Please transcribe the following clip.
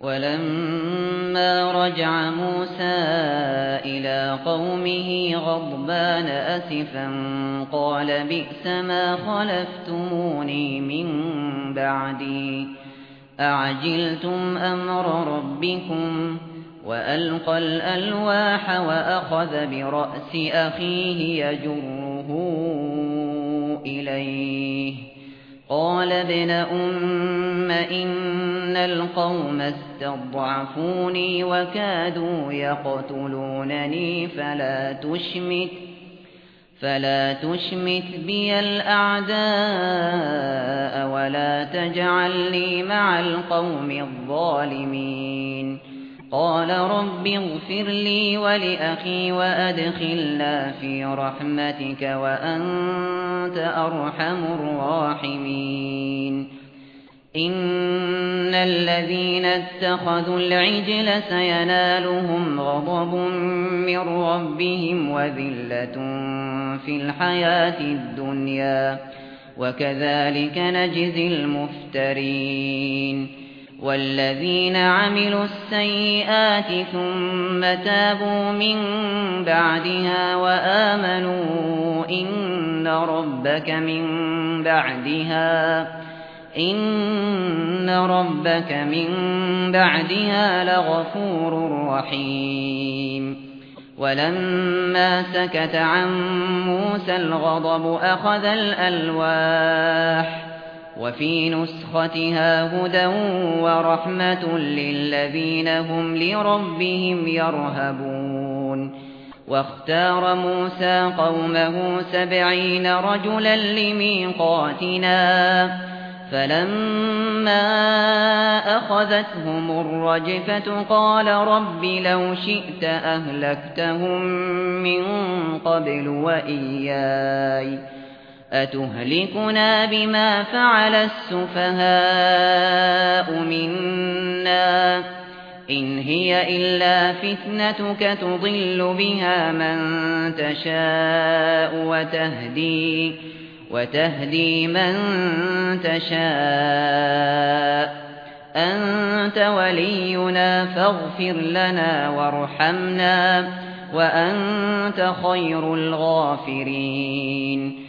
ولما رجع موسى إلى قومه غضبان أسفا قال بئس ما خلفتموني من بعدي أعجلتم أمر ربكم وألقى الألواح وأخذ برأس أخيه يجره إليه قال ابن أم إن القوم استضعفوني وكادوا يقتلونني فلا تشمت بي الأعداء ولا تجعلني مع القوم الظالمين قال رب اغفر لي ولأخي وأدخلنا في رحمتك وأنت أرحم الراحمين إن الذين اتخذوا العجل سينالهم غضب من ربهم وذلة في الحياة الدنيا وكذلك نجزي المفترين والذين عملوا السيئات ثم تابوا من بعدها وآمنوا إن ربك من بعدها لغفور رحيم ولما سكت عن موسى الغضب أخذ الألواح وفي نسختها هدى ورحمة للذين هم لربهم يرهبون واختار موسى قومه 70 رجلا لميقاتنا فلما أخذتهم الرجفة قال رب لو شئت أهلكتهم من قبل وإياي أتهلكنا بما فعل السفهاء منا إن هي إلا فتنتك تضل بها من تشاء وتهدي من تشاء أنت ولينا فاغفر لنا وارحمنا وأنت خير الغافرين